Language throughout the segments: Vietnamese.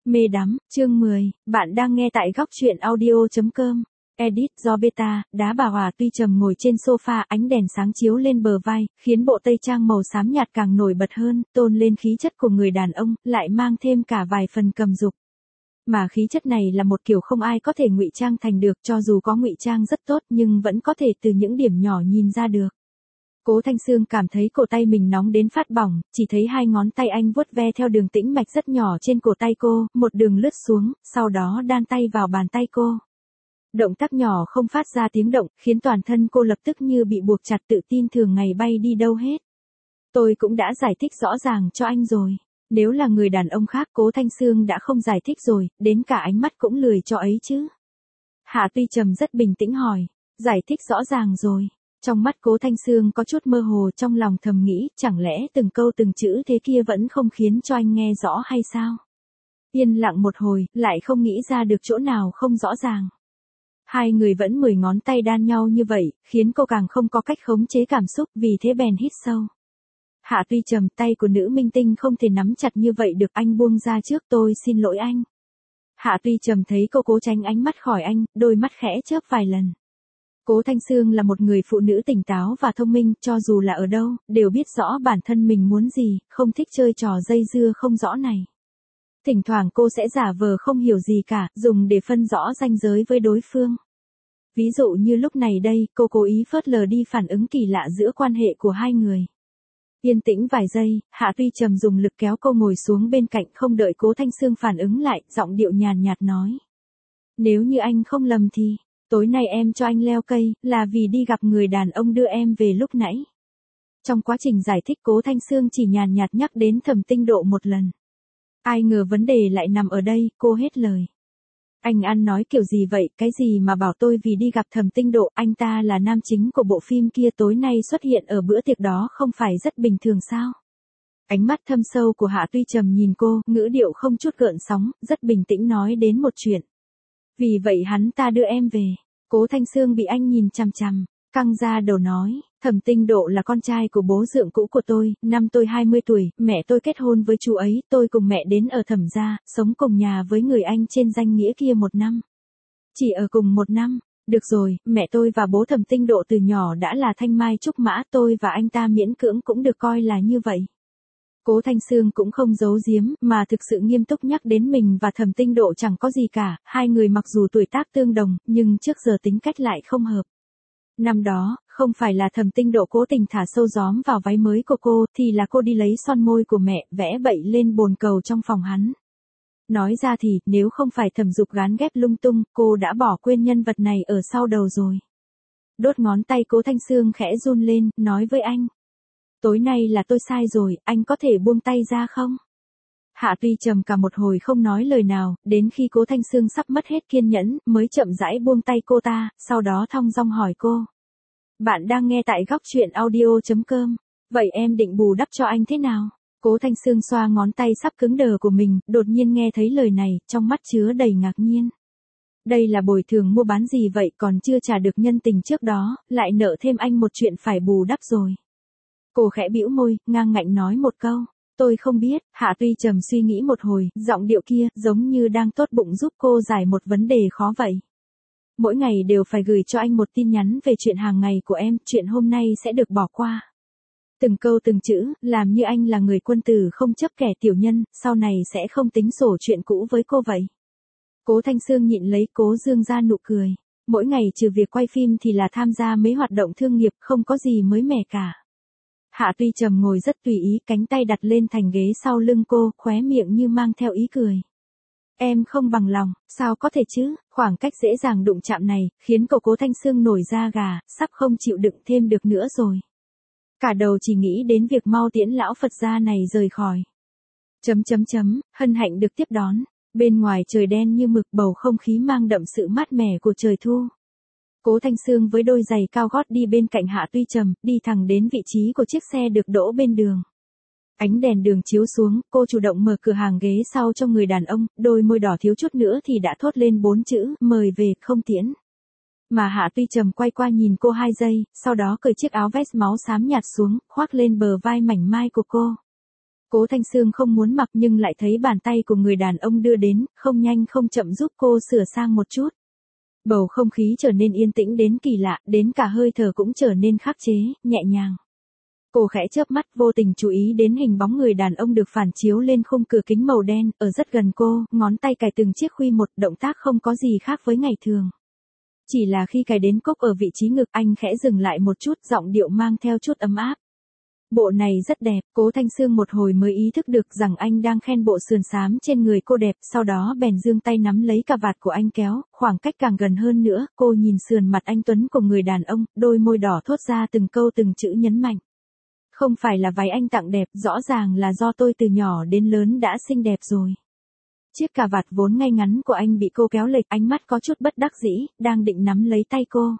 Mê đắm, chương 10, bạn đang nghe tại góc truyện audio.com. Edit do Beta, đá bà Hòa tuy trầm ngồi trên sofa, ánh đèn sáng chiếu lên bờ vai, khiến bộ tây trang màu xám nhạt càng nổi bật hơn, tôn lên khí chất của người đàn ông, lại mang thêm cả vài phần cầm dục. Mà khí chất này là một kiểu không ai có thể ngụy trang thành được, cho dù có ngụy trang rất tốt nhưng vẫn có thể từ những điểm nhỏ nhìn ra được. Cố Thanh Sương cảm thấy cổ tay mình nóng đến phát bỏng, chỉ thấy hai ngón tay anh vuốt ve theo đường tĩnh mạch rất nhỏ trên cổ tay cô, một đường lướt xuống, sau đó đan tay vào bàn tay cô. Động tác nhỏ không phát ra tiếng động, khiến toàn thân cô lập tức như bị buộc chặt, tự tin thường ngày bay đi đâu hết. Tôi cũng đã giải thích rõ ràng cho anh rồi. Nếu là người đàn ông khác, Cố Thanh Sương đã không giải thích rồi, đến cả ánh mắt cũng lười cho ấy chứ. Hạ Tuy Trầm rất bình tĩnh hỏi, giải thích rõ ràng rồi. Trong mắt Cố Thanh Sương có chút mơ hồ, trong lòng thầm nghĩ, chẳng lẽ từng câu từng chữ thế kia vẫn không khiến cho anh nghe rõ hay sao? Yên lặng một hồi, lại không nghĩ ra được chỗ nào không rõ ràng. Hai người vẫn 10 ngón tay đan nhau như vậy, khiến cô càng không có cách khống chế cảm xúc, vì thế bèn hít sâu. Hạ Tuy Trầm, tay của nữ minh tinh không thể nắm chặt như vậy được, anh buông ra trước, tôi xin lỗi anh. Hạ Tuy Trầm thấy cô cố tránh ánh mắt khỏi anh, đôi mắt khẽ chớp vài lần. Cố Thanh Sương là một người phụ nữ tỉnh táo và thông minh, cho dù là ở đâu, đều biết rõ bản thân mình muốn gì, không thích chơi trò dây dưa không rõ này. Thỉnh thoảng cô sẽ giả vờ không hiểu gì cả, dùng để phân rõ ranh giới với đối phương. Ví dụ như lúc này đây, cô cố ý phớt lờ đi phản ứng kỳ lạ giữa quan hệ của hai người. Yên tĩnh vài giây, Hạ Tuy Trầm dùng lực kéo cô ngồi xuống bên cạnh, không đợi Cố Thanh Sương phản ứng lại, giọng điệu nhàn nhạt nói. Nếu như anh không lầm thì, tối nay em cho anh leo cây, là vì đi gặp người đàn ông đưa em về lúc nãy. Trong quá trình giải thích, Cố Thanh Sương chỉ nhàn nhạt nhắc đến Thẩm Tinh Độ một lần. Ai ngờ vấn đề lại nằm ở đây, cô hết lời. Anh ăn nói kiểu gì vậy, cái gì mà bảo tôi vì đi gặp Thẩm Tinh Độ, anh ta là nam chính của bộ phim kia, tối nay xuất hiện ở bữa tiệc đó không phải rất bình thường sao? Ánh mắt thâm sâu của Hạ Tuy Trầm nhìn cô, ngữ điệu không chút gợn sóng, rất bình tĩnh nói đến một chuyện. Vì vậy hắn ta đưa em về. Cố Thanh Sương bị anh nhìn chằm chằm, căng ra đầu nói, Thẩm Tinh Độ là con trai của bố dượng cũ của tôi, năm tôi 20 tuổi, mẹ tôi kết hôn với chú ấy, tôi cùng mẹ đến ở Thẩm gia, sống cùng nhà với người anh trên danh nghĩa kia 1 năm. Chỉ ở cùng 1 năm, được rồi, mẹ tôi và bố Thẩm Tinh Độ từ nhỏ đã là thanh mai trúc mã, tôi và anh ta miễn cưỡng cũng được coi là như vậy. Cố Thanh Sương cũng không giấu giếm, mà thực sự nghiêm túc nhắc đến mình và Thẩm Tinh Độ chẳng có gì cả, hai người mặc dù tuổi tác tương đồng, nhưng trước giờ tính cách lại không hợp. Năm đó, không phải là Thẩm Tinh Độ cố tình thả sâu gióm vào váy mới của cô, thì là cô đi lấy son môi của mẹ, vẽ bậy lên bồn cầu trong phòng hắn. Nói ra thì, nếu không phải Thẩm Dục gán ghép lung tung, cô đã bỏ quên nhân vật này ở sau đầu rồi. Đốt ngón tay Cố Thanh Sương khẽ run lên, nói với anh. Tối nay là tôi sai rồi, anh có thể buông tay ra không? Hạ Tuy Trầm cả một hồi không nói lời nào, đến khi Cố Thanh Sương sắp mất hết kiên nhẫn, mới chậm rãi buông tay cô ta, sau đó thong dong hỏi cô. Bạn đang nghe tại góc truyện audio.com, vậy em định bù đắp cho anh thế nào? Cố Thanh Sương xoa ngón tay sắp cứng đờ của mình, đột nhiên nghe thấy lời này, trong mắt chứa đầy ngạc nhiên. Đây là bồi thường mua bán gì vậy, còn chưa trả được nhân tình trước đó, lại nợ thêm anh một chuyện phải bù đắp rồi. Cô khẽ bĩu môi, ngang ngạnh nói một câu. Tôi không biết. Hạ Tuy Trầm suy nghĩ một hồi, giọng điệu kia giống như đang tốt bụng giúp cô giải một vấn đề khó vậy. Mỗi ngày đều phải gửi cho anh một tin nhắn về chuyện hàng ngày của em, chuyện hôm nay sẽ được bỏ qua. Từng câu từng chữ, làm như anh là người quân tử không chấp kẻ tiểu nhân, sau này sẽ không tính sổ chuyện cũ với cô vậy. Cố Thanh Sương nhịn lấy, cố dương ra nụ cười. Mỗi ngày trừ việc quay phim thì là tham gia mấy hoạt động thương nghiệp, không có gì mới mẻ cả. Hạ Tuy Trầm ngồi rất tùy ý, cánh tay đặt lên thành ghế sau lưng cô, khóe miệng như mang theo ý cười. Em không bằng lòng, sao có thể chứ, khoảng cách dễ dàng đụng chạm này, khiến cậu Cố Thanh Sương nổi da gà, sắp không chịu đựng thêm được nữa rồi. Cả đầu chỉ nghĩ đến việc mau tiễn lão Phật gia này rời khỏi. Hân hạnh được tiếp đón, bên ngoài trời đen như mực, bầu không khí mang đậm sự mát mẻ của trời thu. Cố Thanh Sương với đôi giày cao gót đi bên cạnh Hạ Tuy Trầm, đi thẳng đến vị trí của chiếc xe được đỗ bên đường. Ánh đèn đường chiếu xuống, cô chủ động mở cửa hàng ghế sau cho người đàn ông, đôi môi đỏ thiếu chút nữa thì đã thốt lên 4 chữ, mời về, không tiễn. Mà Hạ Tuy Trầm quay qua nhìn cô 2 giây, sau đó cởi chiếc áo vest máu xám nhạt xuống, khoác lên bờ vai mảnh mai của cô. Cố Thanh Sương không muốn mặc nhưng lại thấy bàn tay của người đàn ông đưa đến, không nhanh không chậm giúp cô sửa sang một chút. Bầu không khí trở nên yên tĩnh đến kỳ lạ, đến cả hơi thở cũng trở nên khắc chế, nhẹ nhàng. Cô khẽ chớp mắt vô tình chú ý đến hình bóng người đàn ông được phản chiếu lên khung cửa kính màu đen, ở rất gần cô, ngón tay cài từng chiếc khuy một, động tác không có gì khác với ngày thường. Chỉ là khi cài đến cốc ở vị trí ngực anh khẽ dừng lại một chút, giọng điệu mang theo chút ấm áp. Bộ này rất đẹp, Cố Thanh Sương một hồi mới ý thức được rằng anh đang khen bộ sườn xám trên người cô đẹp, sau đó bèn giương tay nắm lấy cà vạt của anh kéo, khoảng cách càng gần hơn nữa, cô nhìn sườn mặt anh tuấn của người đàn ông, đôi môi đỏ thốt ra từng câu từng chữ nhấn mạnh. Không phải là váy anh tặng đẹp, rõ ràng là do tôi từ nhỏ đến lớn đã xinh đẹp rồi. Chiếc cà vạt vốn ngay ngắn của anh bị cô kéo lệch, ánh mắt có chút bất đắc dĩ, đang định nắm lấy tay cô.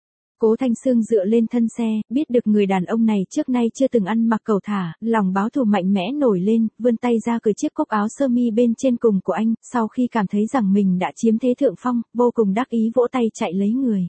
Cố Thanh Sương dựa lên thân xe, biết được người đàn ông này trước nay chưa từng ăn mặc cẩu thả, lòng báo thù mạnh mẽ nổi lên, vươn tay ra cởi chiếc cúc áo sơ mi bên trên cùng của anh, sau khi cảm thấy rằng mình đã chiếm thế thượng phong, vô cùng đắc ý vỗ tay chạy lấy người.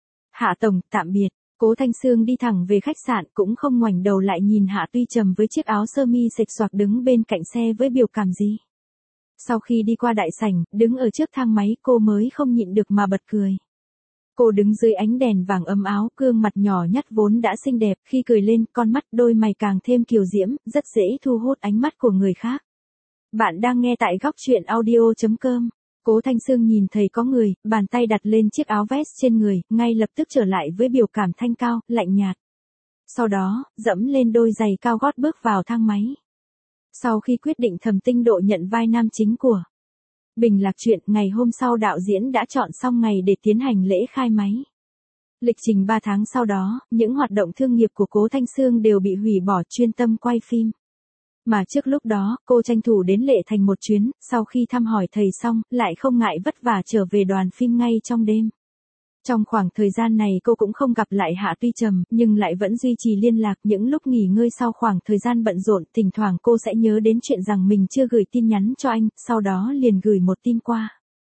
Hạ tổng, tạm biệt. Cố Thanh Sương đi thẳng về khách sạn, cũng không ngoảnh đầu lại nhìn Hạ Tuy Trầm với chiếc áo sơ mi xệch xoạc đứng bên cạnh xe với biểu cảm gì. Sau khi đi qua đại sảnh, đứng ở trước thang máy, cô mới không nhịn được mà bật cười. Cô đứng dưới ánh đèn vàng ấm áo, gương mặt nhỏ nhắt vốn đã xinh đẹp, khi cười lên, con mắt đôi mày càng thêm kiều diễm, rất dễ thu hút ánh mắt của người khác. Bạn đang nghe tại góc truyện audio.com. Cố Thanh Sương nhìn thấy có người, bàn tay đặt lên chiếc áo vest trên người, ngay lập tức trở lại với biểu cảm thanh cao, lạnh nhạt. Sau đó, dẫm lên đôi giày cao gót bước vào thang máy. Sau khi quyết định Thẩm Tinh Độ nhận vai nam chính của Bình Lạc Truyện, ngày hôm sau đạo diễn đã chọn xong ngày để tiến hành lễ khai máy. Lịch trình 3 tháng sau đó, những hoạt động thương nghiệp của Cố Thanh Sương đều bị hủy bỏ, chuyên tâm quay phim. Mà trước lúc đó, cô tranh thủ đến Lệ Thành một chuyến, sau khi thăm hỏi thầy xong, lại không ngại vất vả trở về đoàn phim ngay trong đêm. Trong khoảng thời gian này cô cũng không gặp lại Hạ Tuy Trầm, nhưng lại vẫn duy trì liên lạc. Những lúc nghỉ ngơi sau khoảng thời gian bận rộn, thỉnh thoảng cô sẽ nhớ đến chuyện rằng mình chưa gửi tin nhắn cho anh, sau đó liền gửi một tin qua.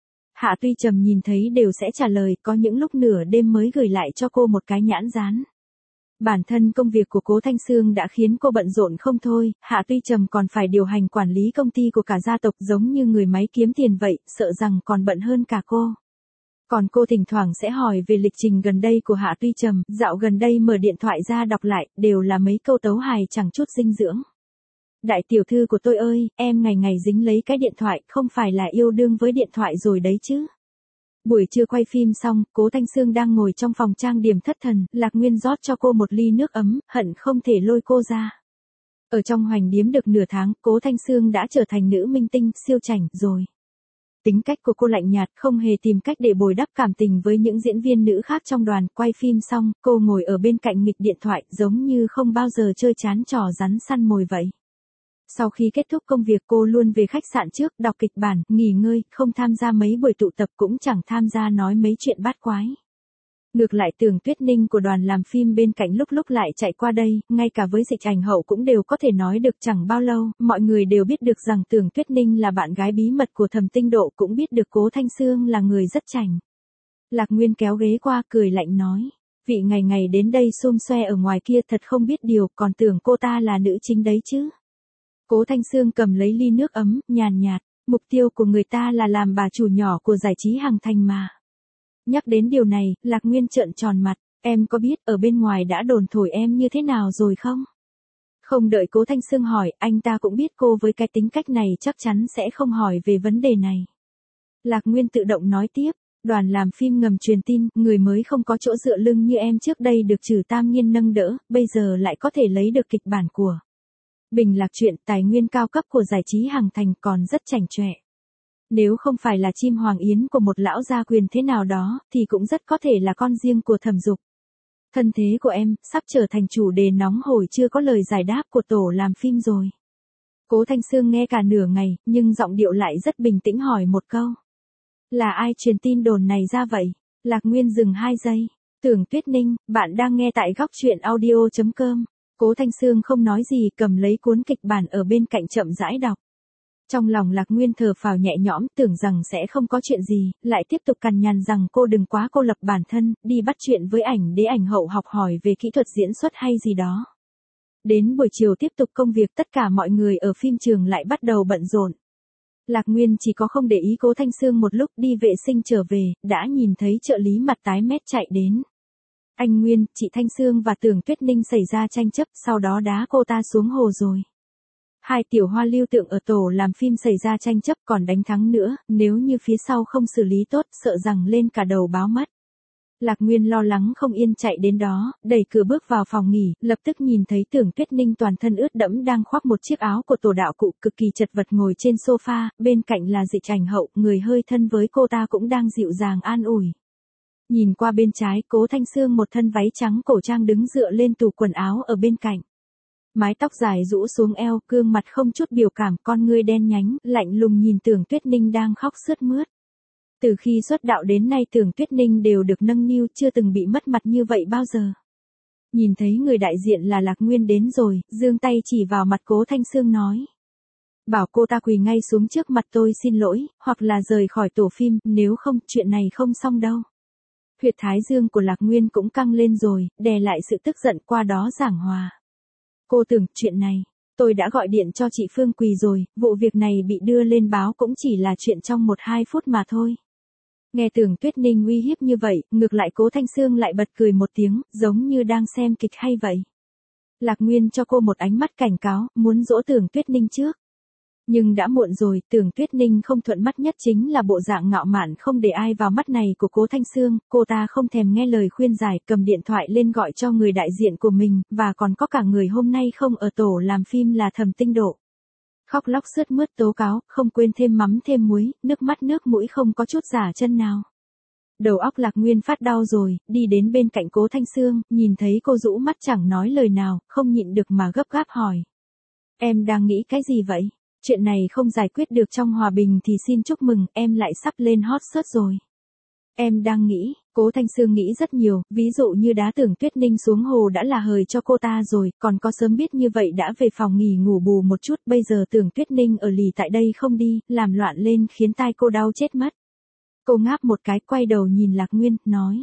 Hạ Tuy Trầm nhìn thấy đều sẽ trả lời, có những lúc nửa đêm mới gửi lại cho cô một cái nhãn dán. Bản thân công việc của Cố Thanh Sương đã khiến cô bận rộn không thôi, Hạ Tuy Trầm còn phải điều hành quản lý công ty của cả gia tộc giống như người máy kiếm tiền vậy, sợ rằng còn bận hơn cả cô. Còn cô thỉnh thoảng sẽ hỏi về lịch trình gần đây của Hạ Tuy Trầm, dạo gần đây mở điện thoại ra đọc lại, đều là mấy câu tấu hài chẳng chút dinh dưỡng. Đại tiểu thư của tôi ơi, em ngày ngày dính lấy cái điện thoại, không phải là yêu đương với điện thoại rồi đấy chứ. Buổi trưa quay phim xong, Cố Thanh Sương đang ngồi trong phòng trang điểm thất thần, Lạc Nguyên rót cho cô một ly nước ấm, hận không thể lôi cô ra. Ở trong Hoành Điếm được nửa tháng, Cố Thanh Sương đã trở thành nữ minh tinh, siêu chảnh rồi. Tính cách của cô lạnh nhạt, không hề tìm cách để bồi đắp cảm tình với những diễn viên nữ khác trong đoàn. Quay phim xong, cô ngồi ở bên cạnh nghịch điện thoại, giống như không bao giờ chơi chán trò rắn săn mồi vậy. Sau khi kết thúc công việc cô luôn về khách sạn trước, đọc kịch bản, nghỉ ngơi, không tham gia mấy buổi tụ tập, cũng chẳng tham gia nói mấy chuyện bát quái. Ngược lại Tưởng Tuyết Ninh của đoàn làm phim bên cạnh lúc lúc lại chạy qua đây, ngay cả với Dịch Ảnh Hậu cũng đều có thể nói được. Chẳng bao lâu, mọi người đều biết được rằng Tưởng Tuyết Ninh là bạn gái bí mật của Thẩm Tinh Độ, cũng biết được Cố Thanh Sương là người rất chảnh. Lạc Nguyên kéo ghế qua, cười lạnh nói, vị ngày ngày đến đây xum xoe ở ngoài kia thật không biết điều, còn tưởng cô ta là nữ chính đấy chứ. Cố Thanh Sương cầm lấy ly nước ấm, nhàn nhạt, mục tiêu của người ta là làm bà chủ nhỏ của giải trí Hằng Thành mà. Nhắc đến điều này, Lạc Nguyên trợn tròn mặt, em có biết ở bên ngoài đã đồn thổi em như thế nào rồi không? Không đợi Cố Thanh Sương hỏi, anh ta cũng biết cô với cái tính cách này chắc chắn sẽ không hỏi về vấn đề này. Lạc Nguyên tự động nói tiếp, đoàn làm phim ngầm truyền tin, người mới không có chỗ dựa lưng như em trước đây được Trử Tam Nghiên nâng đỡ, bây giờ lại có thể lấy được kịch bản của Bình Lạc Truyện, tài nguyên cao cấp của giải trí Hằng Thành, còn rất chảnh chọe. Nếu không phải là chim hoàng yến của một lão gia quyền thế nào đó, thì cũng rất có thể là con riêng của Thẩm Dục. Thân thế của em, sắp trở thành chủ đề nóng hổi chưa có lời giải đáp của tổ làm phim rồi. Cố Thanh Sương nghe cả nửa ngày, nhưng giọng điệu lại rất bình tĩnh hỏi một câu. Là ai truyền tin đồn này ra vậy? Lạc Nguyên dừng 2 giây. Tưởng Tuyết Ninh, bạn đang nghe tại góc truyện audio.com. Cố Thanh Sương không nói gì, cầm lấy cuốn kịch bản ở bên cạnh chậm rãi đọc. Trong lòng Lạc Nguyên thở phào nhẹ nhõm, tưởng rằng sẽ không có chuyện gì, lại tiếp tục cằn nhằn rằng cô đừng quá cô lập bản thân, đi bắt chuyện với Ảnh Đế Ảnh Hậu học hỏi về kỹ thuật diễn xuất hay gì đó. Đến buổi chiều tiếp tục công việc, tất cả mọi người ở phim trường lại bắt đầu bận rộn. Lạc Nguyên chỉ có không để ý Cố Thanh Sương một lúc, đi vệ sinh trở về, đã nhìn thấy trợ lý mặt tái mét chạy đến. Anh Nguyên, chị Thanh Sương và Tưởng Tuyết Ninh xảy ra tranh chấp, sau đó đá cô ta xuống hồ rồi. Hai tiểu hoa lưu tượng ở tổ làm phim xảy ra tranh chấp còn đánh thắng nữa, nếu như phía sau không xử lý tốt, sợ rằng lên cả đầu báo mất. Lạc Nguyên lo lắng không yên chạy đến đó, đẩy cửa bước vào phòng nghỉ, lập tức nhìn thấy Tưởng Tuyết Ninh toàn thân ướt đẫm đang khoác một chiếc áo của tổ đạo cụ cực kỳ chật vật ngồi trên sofa, bên cạnh là Dịch Ảnh Hậu, người hơi thân với cô ta cũng đang dịu dàng an ủi. Nhìn qua bên trái, Cố Thanh Sương một thân váy trắng cổ trang đứng dựa lên tủ quần áo ở bên cạnh. Mái tóc dài rũ xuống eo, gương mặt không chút biểu cảm, con ngươi đen nhánh, lạnh lùng nhìn Tưởng Tuyết Ninh đang khóc sướt mướt. Từ khi xuất đạo đến nay Tưởng Tuyết Ninh đều được nâng niu, chưa từng bị mất mặt như vậy bao giờ. Nhìn thấy người đại diện là Lạc Nguyên đến rồi, giương tay chỉ vào mặt Cố Thanh Sương nói. Bảo cô ta quỳ ngay xuống trước mặt tôi xin lỗi, hoặc là rời khỏi tổ phim, nếu không, chuyện này không xong đâu. Huyệt thái dương của Lạc Nguyên cũng căng lên rồi, đè lại sự tức giận qua đó giảng hòa. Cô Tưởng, chuyện này, tôi đã gọi điện cho chị Phương Quỳ rồi, vụ việc này bị đưa lên báo cũng chỉ là chuyện trong 1-2 phút mà thôi. Nghe Tưởng Tuyết Ninh uy hiếp như vậy, ngược lại Cố Thanh Sương lại bật cười một tiếng, giống như đang xem kịch hay vậy. Lạc Nguyên cho cô một ánh mắt cảnh cáo, muốn dỗ Tưởng Tuyết Ninh trước. Nhưng đã muộn rồi, Tưởng Tuyết Ninh không thuận mắt nhất chính là bộ dạng ngạo mạn không để ai vào mắt này của Cố Thanh Sương, cô ta không thèm nghe lời khuyên giải, cầm điện thoại lên gọi cho người đại diện của mình, và còn có cả người hôm nay không ở tổ làm phim là Thẩm Tinh Độ. Khóc lóc sướt mướt tố cáo, không quên thêm mắm thêm muối, nước mắt nước mũi không có chút giả chân nào. Đầu óc Lạc Nguyên phát đau rồi, đi đến bên cạnh Cố Thanh Sương, nhìn thấy cô rũ mắt chẳng nói lời nào, không nhịn được mà gấp gáp hỏi. Em đang nghĩ cái gì vậy? Chuyện này không giải quyết được trong hòa bình thì xin chúc mừng, em lại sắp lên hot search rồi. Em đang nghĩ, Cố Thanh Sương nghĩ rất nhiều, ví dụ như đá Tưởng Tuyết Ninh xuống hồ đã là hời cho cô ta rồi, còn có sớm biết như vậy đã về phòng nghỉ ngủ bù một chút, bây giờ Tưởng Tuyết Ninh ở lì tại đây không đi, làm loạn lên khiến tai cô đau chết mất. Cô ngáp một cái, quay đầu nhìn Lạc Nguyên, nói.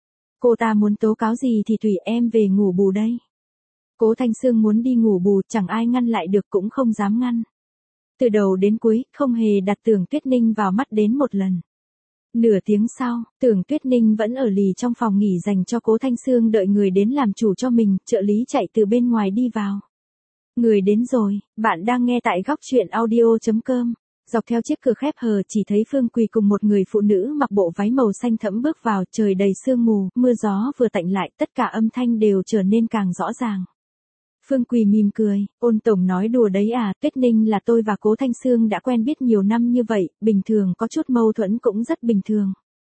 Cô ta muốn tố cáo gì thì tùy em về ngủ bù đây. Cố Thanh Sương muốn đi ngủ bù, chẳng ai ngăn lại được cũng không dám ngăn. Từ đầu đến cuối, không hề đặt Tưởng Tuyết Ninh vào mắt đến một lần. Nửa tiếng sau, Tưởng Tuyết Ninh vẫn ở lì trong phòng nghỉ dành cho Cố Thanh Sương đợi người đến làm chủ cho mình, trợ lý chạy từ bên ngoài đi vào. Người đến rồi, bạn đang nghe tại góc truyện audio.com. Dọc theo chiếc cửa khép hờ chỉ thấy Phương Quỳ cùng một người phụ nữ mặc bộ váy màu xanh thẫm bước vào, trời đầy sương mù, mưa gió vừa tạnh lại, tất cả âm thanh đều trở nên càng rõ ràng. Phương Quỳ mỉm cười, Ôn tổng nói đùa đấy à, Tuyết Ninh là tôi và Cố Thanh Sương đã quen biết nhiều năm như vậy, bình thường có chút mâu thuẫn cũng rất bình thường.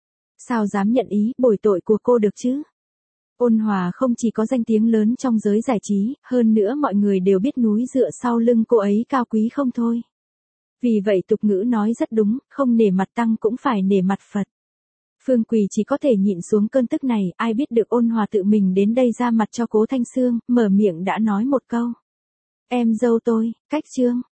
Sao dám nhận ý bồi tội của cô được chứ? Ôn Hòa không chỉ có danh tiếng lớn trong giới giải trí, hơn nữa mọi người đều biết núi dựa sau lưng cô ấy cao quý không thôi. Vì vậy tục ngữ nói rất đúng, không nể mặt tăng cũng phải nể mặt Phật. Phương Quỳ chỉ có thể nhịn xuống cơn tức này, ai biết được Ôn Hòa tự mình đến đây ra mặt cho Cố Thanh Sương, mở miệng đã nói một câu. Em dâu tôi, cách trương.